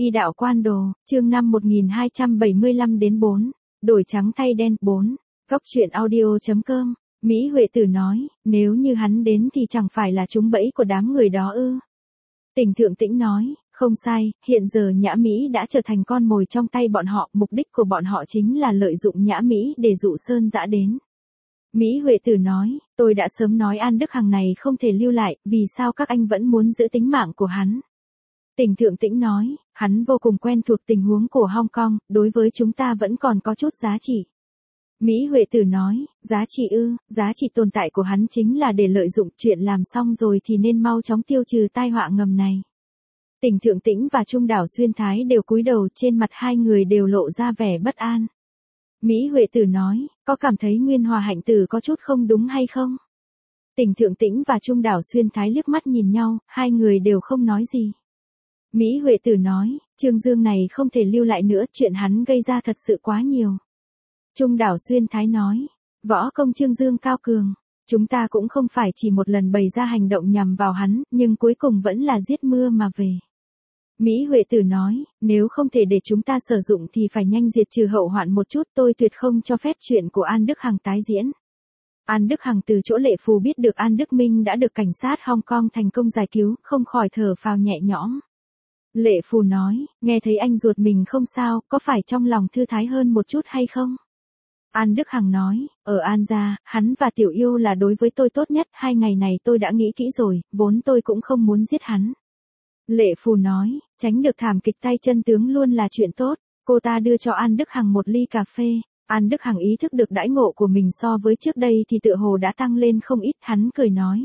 Y đạo quan đồ, chương 5 1275-4, đổi trắng thay đen 4, góc truyện audio.com, Mỹ Huệ Tử nói, nếu như hắn đến thì chẳng phải là trúng bẫy của đám người đó ư. Tỉnh Thượng Tĩnh nói, không sai, hiện giờ Nhã Mỹ đã trở thành con mồi trong tay bọn họ, mục đích của bọn họ chính là lợi dụng Nhã Mỹ để dụ Sơn Dã đến. Mỹ Huệ Tử nói, tôi đã sớm nói An Đức Hằng này không thể lưu lại, vì sao các anh vẫn muốn giữ tính mạng của hắn. Tỉnh Thượng Tĩnh nói, hắn vô cùng quen thuộc tình huống của Hong Kong, đối với chúng ta vẫn còn có chút giá trị. Mỹ Huệ Tử nói, giá trị ư, giá trị tồn tại của hắn chính là để lợi dụng, chuyện làm xong rồi thì nên mau chóng tiêu trừ tai họa ngầm này. Tỉnh Thượng Tĩnh và Trung đảo Xuyên Thái đều cúi đầu, trên mặt hai người đều lộ ra vẻ bất an. Mỹ Huệ Tử nói, có cảm thấy Nguyên Hòa Hạnh Tử có chút không đúng hay không? Tỉnh Thượng Tĩnh và Trung đảo Xuyên Thái liếc mắt nhìn nhau, hai người đều không nói gì. Mỹ Huệ Tử nói, Trương Dương này không thể lưu lại nữa, chuyện hắn gây ra thật sự quá nhiều. Trung đảo Xuyên Thái nói, võ công Trương Dương cao cường, chúng ta cũng không phải chỉ một lần bày ra hành động nhằm vào hắn, nhưng cuối cùng vẫn là giết mưa mà về. Mỹ Huệ Tử nói, nếu không thể để chúng ta sử dụng thì phải nhanh diệt trừ hậu hoạn một chút, tôi tuyệt không cho phép chuyện của An Đức Hằng tái diễn. An Đức Hằng từ chỗ Lệ Phù biết được An Đức Minh đã được cảnh sát Hong Kong thành công giải cứu, không khỏi thở phào nhẹ nhõm. Lệ Phù nói, nghe thấy anh ruột mình không sao, có phải trong lòng thư thái hơn một chút hay không? An Đức Hằng nói, ở An gia, hắn và Tiểu Yêu là đối với tôi tốt nhất, 2 ngày này tôi đã nghĩ kỹ rồi, vốn tôi cũng không muốn giết hắn. Lệ Phù nói, tránh được thảm kịch tay chân tướng luôn là chuyện tốt, cô ta đưa cho An Đức Hằng một ly cà phê. An Đức Hằng ý thức được đãi ngộ của mình so với trước đây thì tựa hồ đã tăng lên không ít, hắn cười nói.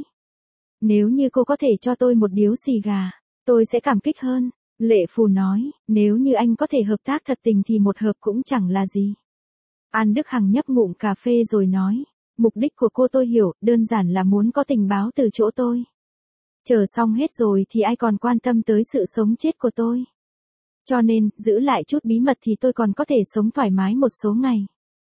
Nếu như cô có thể cho tôi một điếu xì gà, tôi sẽ cảm kích hơn. Lệ Phù nói, nếu như anh có thể hợp tác thật tình thì một hộp cũng chẳng là gì. An Đức Hằng nhấp ngụm cà phê rồi nói, mục đích của cô tôi hiểu, đơn giản là muốn có tình báo từ chỗ tôi. Chờ xong hết rồi thì ai còn quan tâm tới sự sống chết của tôi. Cho nên, giữ lại chút bí mật thì tôi còn có thể sống thoải mái một số ngày.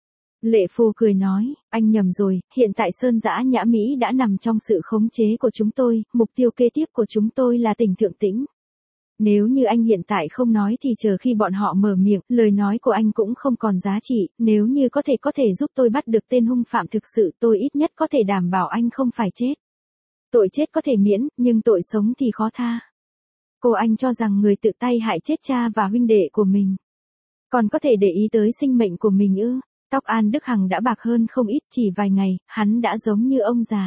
Lệ Phù cười nói, anh nhầm rồi, hiện tại Sơn Dã Nhã Mỹ đã nằm trong sự khống chế của chúng tôi, mục tiêu kế tiếp của chúng tôi là Tỉnh Thượng Tĩnh. Nếu như anh hiện tại không nói thì chờ khi bọn họ mở miệng, lời nói của anh cũng không còn giá trị, nếu như có thể giúp tôi bắt được tên hung phạm thực sự, tôi ít nhất có thể đảm bảo anh không phải chết. Tội chết có thể miễn, nhưng tội sống thì khó tha. Cô anh cho rằng người tự tay hại chết cha và huynh đệ của mình, còn có thể để ý tới sinh mệnh của mình ư? Tóc An Đức Hằng đã bạc hơn không ít, chỉ vài ngày, hắn đã giống như ông già.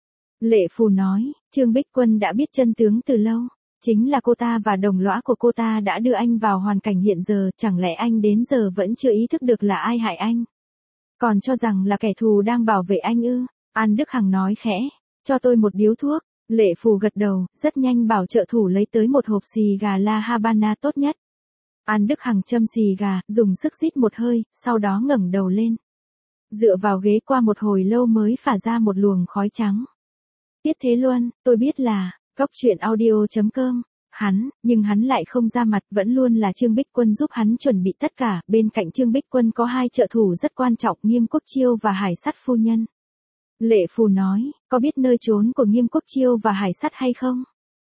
Lệ Phù nói, Trương Bích Quân đã biết chân tướng từ lâu. Chính là cô ta và đồng lõa của cô ta đã đưa anh vào hoàn cảnh hiện giờ, chẳng lẽ anh đến giờ vẫn chưa ý thức được là ai hại anh? Còn cho rằng là kẻ thù đang bảo vệ anh ư? An Đức Hằng nói khẽ, cho tôi một điếu thuốc. Lệ Phù gật đầu, rất nhanh bảo trợ thủ lấy tới một hộp xì gà La Habana tốt nhất. An Đức Hằng châm xì gà, dùng sức rít một hơi, sau đó ngẩng đầu lên. Dựa vào ghế qua một hồi lâu mới phả ra một luồng khói trắng. Tiết Thế Luân, tôi biết là... Góc truyện audio.com, nhưng hắn lại không ra mặt, vẫn luôn là Trương Bích Quân giúp hắn chuẩn bị tất cả, bên cạnh Trương Bích Quân có 2 trợ thủ rất quan trọng, Nghiêm Quốc Chiêu và Hải Sắt Phu Nhân. Lệ Phù nói, có biết nơi trốn của Nghiêm Quốc Chiêu và Hải Sắt hay không?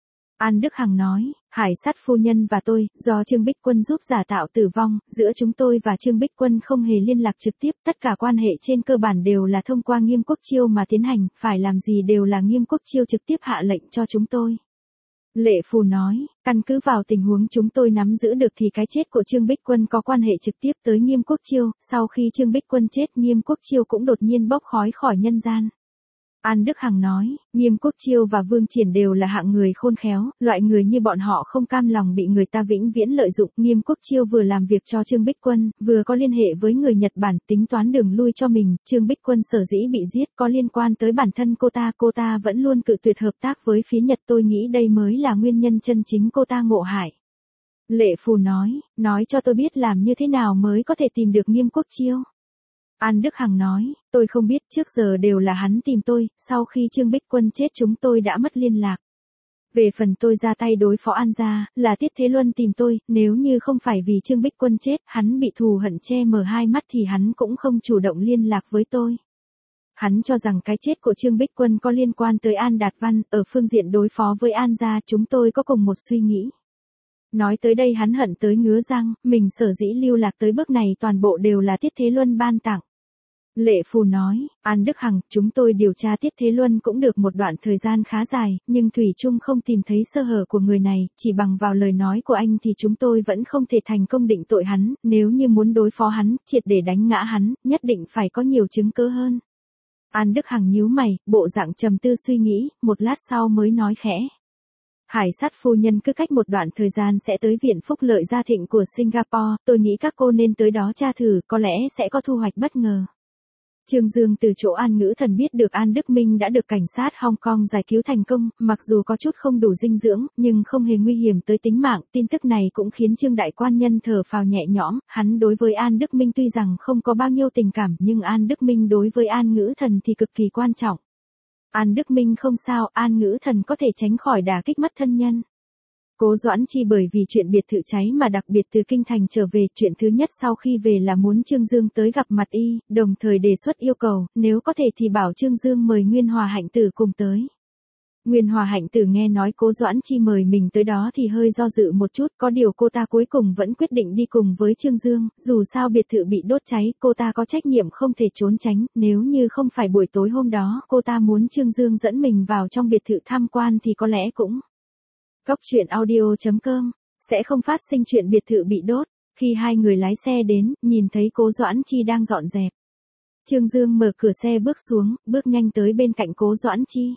An Đức Hằng nói, Hải Sắt Phu Nhân và tôi, do Trương Bích Quân giúp giả tạo tử vong, giữa chúng tôi và Trương Bích Quân không hề liên lạc trực tiếp, tất cả quan hệ trên cơ bản đều là thông qua Nghiêm Quốc Chiêu mà tiến hành, phải làm gì đều là Nghiêm Quốc Chiêu trực tiếp hạ lệnh cho chúng tôi. Lệ Phù nói, căn cứ vào tình huống chúng tôi nắm giữ được thì cái chết của Trương Bích Quân có quan hệ trực tiếp tới Nghiêm Quốc Chiêu, sau khi Trương Bích Quân chết Nghiêm Quốc Chiêu cũng đột nhiên bốc khói khỏi nhân gian. An Đức Hằng nói, Nghiêm Quốc Chiêu và Vương Triển đều là hạng người khôn khéo, loại người như bọn họ không cam lòng bị người ta vĩnh viễn lợi dụng. Nghiêm Quốc Chiêu vừa làm việc cho Trương Bích Quân, vừa có liên hệ với người Nhật Bản, tính toán đường lui cho mình. Trương Bích Quân sở dĩ bị giết có liên quan tới bản thân cô ta vẫn luôn cự tuyệt hợp tác với phía Nhật, tôi nghĩ đây mới là nguyên nhân chân chính cô ta ngộ hại. Lệ Phù nói cho tôi biết làm như thế nào mới có thể tìm được Nghiêm Quốc Chiêu. An Đức Hằng nói, tôi không biết, trước giờ đều là hắn tìm tôi, sau khi Trương Bích Quân chết chúng tôi đã mất liên lạc. Về phần tôi ra tay đối phó An gia, là Tiết Thế Luân tìm tôi, nếu như không phải vì Trương Bích Quân chết, hắn bị thù hận che mờ hai mắt thì hắn cũng không chủ động liên lạc với tôi. Hắn cho rằng cái chết của Trương Bích Quân có liên quan tới An Đạt Văn, ở phương diện đối phó với An gia chúng tôi có cùng một suy nghĩ. Nói tới đây hắn hận tới ngứa răng, mình sở dĩ lưu lạc tới bước này toàn bộ đều là Tiết Thế Luân ban tặng. Lệ Phù nói, An Đức Hằng, chúng tôi điều tra Tiết Thế Luân cũng được một đoạn thời gian khá dài, nhưng Thủy Chung không tìm thấy sơ hở của người này, chỉ bằng vào lời nói của anh thì chúng tôi vẫn không thể thành công định tội hắn, nếu như muốn đối phó hắn, triệt để đánh ngã hắn, nhất định phải có nhiều chứng cứ hơn. An Đức Hằng nhíu mày, bộ dạng trầm tư suy nghĩ, một lát sau mới nói khẽ. Hải sát phu nhân cứ cách một đoạn thời gian sẽ tới Viện Phúc Lợi Gia Thịnh của Singapore, tôi nghĩ các cô nên tới đó tra thử, có lẽ sẽ có thu hoạch bất ngờ. Trương Dương từ chỗ An Ngữ Thần biết được An Đức Minh đã được cảnh sát Hong Kong giải cứu thành công, mặc dù có chút không đủ dinh dưỡng, nhưng không hề nguy hiểm tới tính mạng, tin tức này cũng khiến Trương Đại Quan Nhân thở phào nhẹ nhõm, hắn đối với An Đức Minh tuy rằng không có bao nhiêu tình cảm nhưng An Đức Minh đối với An Ngữ Thần thì cực kỳ quan trọng. An Đức Minh không sao, An Ngữ Thần có thể tránh khỏi đả kích mất thân nhân. Cố Doãn Chi bởi vì chuyện biệt thự cháy mà đặc biệt từ kinh thành trở về, chuyện thứ nhất sau khi về là muốn Trương Dương tới gặp mặt y, đồng thời đề xuất yêu cầu, nếu có thể thì bảo Trương Dương mời Nguyên Hòa Hạnh Tử cùng tới. Nguyên Hòa Hạnh Tử nghe nói Cố Doãn Chi mời mình tới đó thì hơi do dự một chút, có điều cô ta cuối cùng vẫn quyết định đi cùng với Trương Dương, dù sao biệt thự bị đốt cháy, cô ta có trách nhiệm không thể trốn tránh, nếu như không phải buổi tối hôm đó, cô ta muốn Trương Dương dẫn mình vào trong biệt thự tham quan thì có lẽ cũng. Góc truyện audio.com sẽ không phát sinh chuyện biệt thự bị đốt. Khi hai người lái xe đến, nhìn thấy Cố Doãn Chi đang dọn dẹp. Trương Dương mở cửa xe bước xuống, bước nhanh tới bên cạnh Cố Doãn Chi.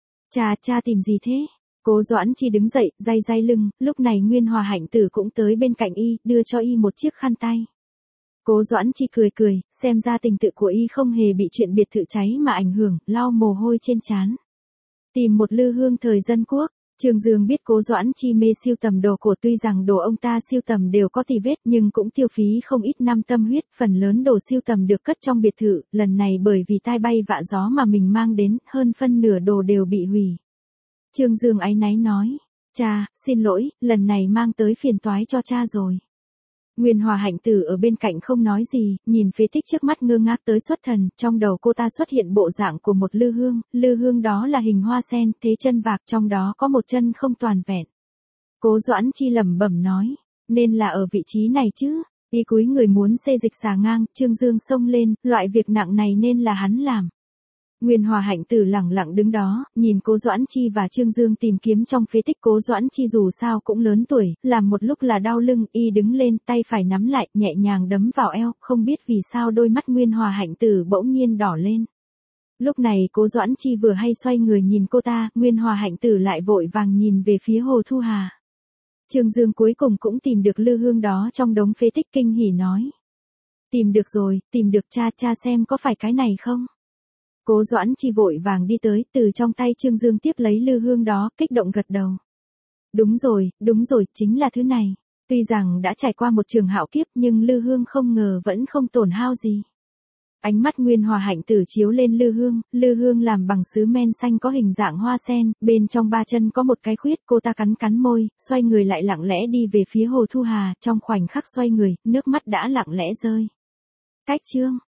Cha tìm gì thế? Cố Doãn Chi đứng dậy, day day lưng, lúc này Nguyên Hòa Hạnh Tử cũng tới bên cạnh y, đưa cho y một chiếc khăn tay. Cố Doãn Chi cười, xem ra tình tự của y không hề bị chuyện biệt thự cháy mà ảnh hưởng, lau mồ hôi trên trán. Tìm một lư hương thời dân quốc. Trương Dương biết Cố Doãn Chi mê siêu tầm đồ cổ, tuy rằng đồ ông ta siêu tầm đều có tì vết nhưng cũng tiêu phí không ít năm tâm huyết, phần lớn đồ siêu tầm được cất trong biệt thự, lần này bởi vì tai bay vạ gió mà mình mang đến, hơn phân nửa đồ đều bị hủy. Trương Dương áy náy nói, cha, xin lỗi, lần này mang tới phiền toái cho cha rồi. Nguyên Hòa Hạnh Tử ở bên cạnh không nói gì, nhìn phế tích trước mắt ngơ ngác tới xuất thần, trong đầu cô ta xuất hiện bộ dạng của một lư hương đó là hình hoa sen, thế chân vạc, trong đó có một chân không toàn vẹn. Cố Doãn Chi lẩm bẩm nói, nên là ở vị trí này chứ, y cúi người muốn xê dịch xà ngang, Trương Dương xông lên, loại việc nặng này nên là hắn làm. Nguyên Hòa Hạnh Tử lẳng lặng đứng đó, nhìn Cố Doãn Chi và Trương Dương tìm kiếm trong phế tích. Cố Doãn Chi dù sao cũng lớn tuổi, làm một lúc là đau lưng, y đứng lên, tay phải nắm lại, nhẹ nhàng đấm vào eo, không biết vì sao đôi mắt Nguyên Hòa Hạnh Tử bỗng nhiên đỏ lên. Lúc này Cố Doãn Chi vừa hay xoay người nhìn cô ta, Nguyên Hòa Hạnh Tử lại vội vàng nhìn về phía Hồ Thu Hà. Trương Dương cuối cùng cũng tìm được lư hương đó trong đống phế tích, kinh hỉ nói. Tìm được rồi, tìm được, cha xem có phải cái này không? Cố Doãn Chi vội vàng đi tới, từ trong tay Trương Dương tiếp lấy lư hương đó, kích động gật đầu. Đúng rồi, chính là thứ này. Tuy rằng đã trải qua một trường hạo kiếp nhưng lư hương không ngờ vẫn không tổn hao gì. Ánh mắt Nguyên Hòa Hạnh Tử chiếu lên lư hương làm bằng sứ men xanh có hình dạng hoa sen, bên trong ba chân có một cái khuyết, cô ta cắn môi, xoay người lại lặng lẽ đi về phía Hồ Thu Hà, trong khoảnh khắc xoay người, nước mắt đã lặng lẽ rơi. Cách chương